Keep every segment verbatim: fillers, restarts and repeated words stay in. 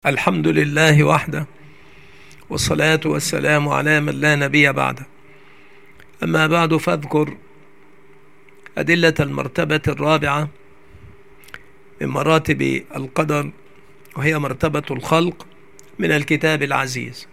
الحمد لله وحده، والصلاة والسلام على من لا نبي بعده. أما بعد، فاذكر أدلة المرتبة الرابعة من مراتب القدر، وهي مرتبة الخلق من الكتاب العزيز.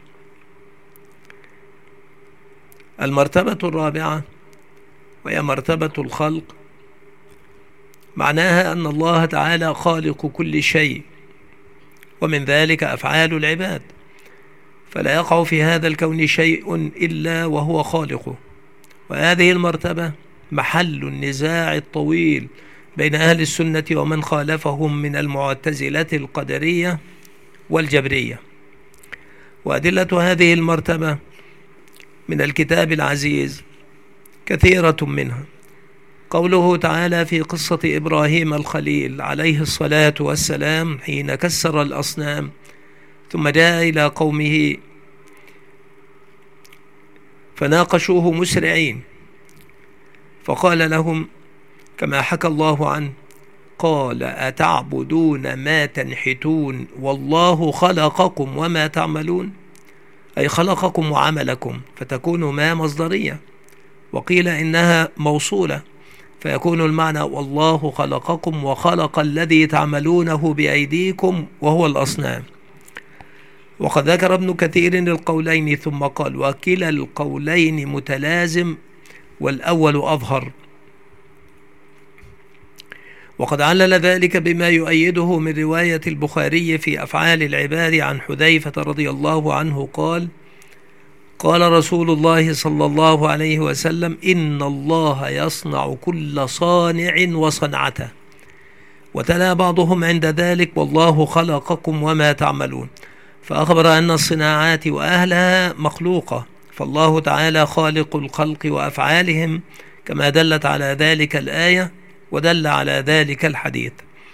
المرتبة الرابعة وهي مرتبة الخلق، معناها أن الله تعالى خالق كل شيء، ومن ذلك أفعال العباد، فلا يقع في هذا الكون شيء إلا وهو خالقه. وهذه المرتبة محل النزاع الطويل بين أهل السنة ومن خالفهم من المعتزلة القدرية والجبرية. وأدلة هذه المرتبة من الكتاب العزيز كثيرة منها. قوله تعالى في قصة إبراهيم الخليل عليه الصلاة والسلام حين كسر الأصنام ثم جاء إلى قومه فناقشوه مسرعين، فقال لهم كما حكى الله عنه: قال أتعبدون ما تنحتون والله خلقكم وما تعملون، أي خلقكم وعملكم، فتكون ما مصدرية، وقيل إنها موصولة فيكون المعنى والله خلقكم وخلق الذي تعملونه بأيديكم وهو الأصنام. وقد ذكر ابن كثير القولين ثم قال: وكلا القولين متلازم والأول أظهر. وقد علل ذلك بما يؤيده من رواية البخاري في أفعال العباد عن حذيفة رضي الله عنه قال: قال رسول الله صلى الله عليه وسلم: إن الله يصنع كل صانع وصنعته. وتلا بعضهم عند ذلك: والله خلقكم وما تعملون، فأخبر أن الصناعات وأهلها مخلوقة، فالله تعالى خالق الخلق وأفعالهم، كما دلت على ذلك الآية ودل على ذلك الحديث.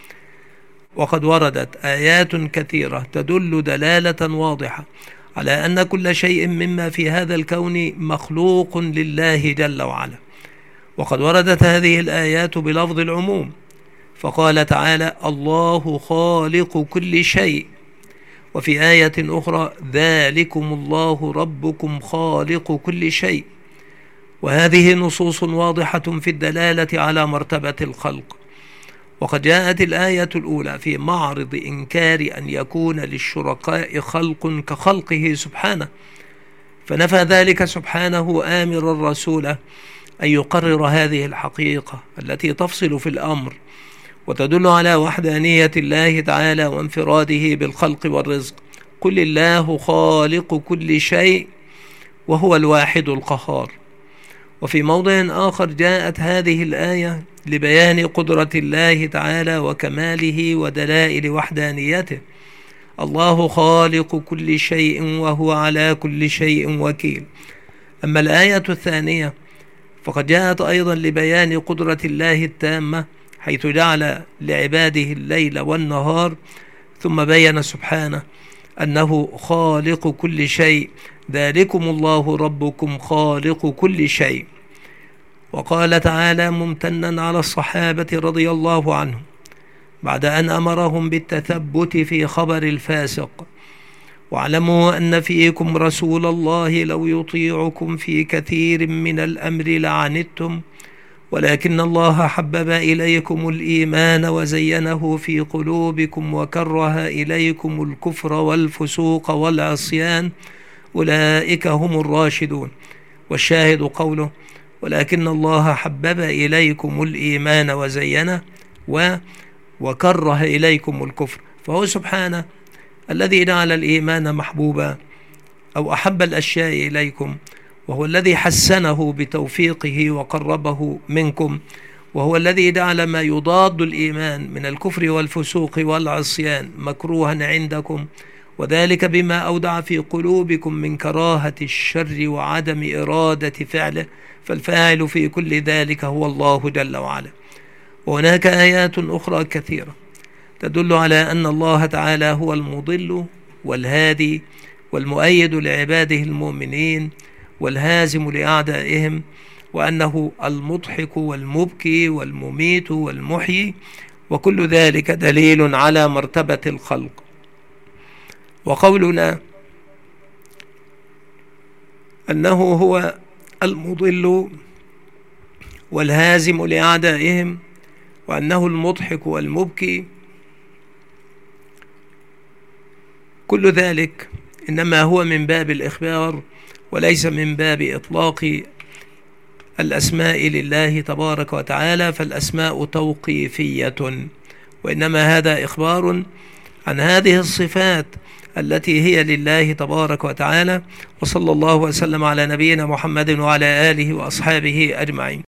وقد وردت آيات كثيرة تدل دلالة واضحة على أن كل شيء مما في هذا الكون مخلوق لله جل وعلا. وقد وردت هذه الآيات بلفظ العموم، فقال تعالى: الله خالق كل شيء. وفي آية أخرى: ذلكم الله ربكم خالق كل شيء. وهذه نصوص واضحة في الدلالة على مرتبة الخلق. وقد جاءت الآية الأولى في معرض إنكار أن يكون للشركاء خلق كخلقه سبحانه، فنفى ذلك سبحانه آمر الرسول أن يقرر هذه الحقيقة التي تفصل في الأمر وتدل على وحدانية الله تعالى وانفراده بالخلق والرزق. قل الله خالق كل شيء وهو الواحد القهار. وفي موضع آخر جاءت هذه الآية لبيان قدرة الله تعالى وكماله ودلائل وحدانيته: الله خالق كل شيء وهو على كل شيء وكيل. أما الآية الثانية فقد جاءت أيضا لبيان قدرة الله التامة، حيث جعل لعباده الليل والنهار، ثم بين سبحانه أنه خالق كل شيء: ذلكم الله ربكم خالق كل شيء. وقال تعالى ممتنا على الصحابة رضي الله عنهم بعد أن أمرهم بالتثبت في خبر الفاسق: واعلموا أن فيكم رسول الله لو يطيعكم في كثير من الأمر لعنتم ولكن الله حبب إليكم الإيمان وزينه في قلوبكم وكره إليكم الكفر والفسوق والعصيان أولئك هم الراشدون. والشاهد قوله: ولكن الله حبب إليكم الإيمان وزينه و وكره إليكم الكفر. فهو سبحانه الذي جعل الإيمان محبوبا أو أحب الأشياء إليكم، وهو الذي حسنه بتوفيقه وقربه منكم، وهو الذي جعل ما يضاد الإيمان من الكفر والفسوق والعصيان مكروها عندكم، وذلك بما أودع في قلوبكم من كراهة الشر وعدم إرادة فعله، فالفاعل في كل ذلك هو الله جل وعلا. وهناك آيات أخرى كثيرة تدل على أن الله تعالى هو المضل والهادي والمؤيد لعباده المؤمنين والهازم لأعدائهم، وأنه المضحك والمبكي والمميت والمحيي، وكل ذلك دليل على مرتبة الخلق. وقولنا أنه هو المضل والهازم لأعدائهم، وأنه المضحك والمبكي، كل ذلك إنما هو من باب الإخبار وليس من باب إطلاق الأسماء لله تبارك وتعالى، فالأسماء توقيفية، وإنما هذا إخبار عن هذه الصفات التي هي لله تبارك وتعالى. وصلى الله وسلم على نبينا محمد وعلى آله وأصحابه أجمعين.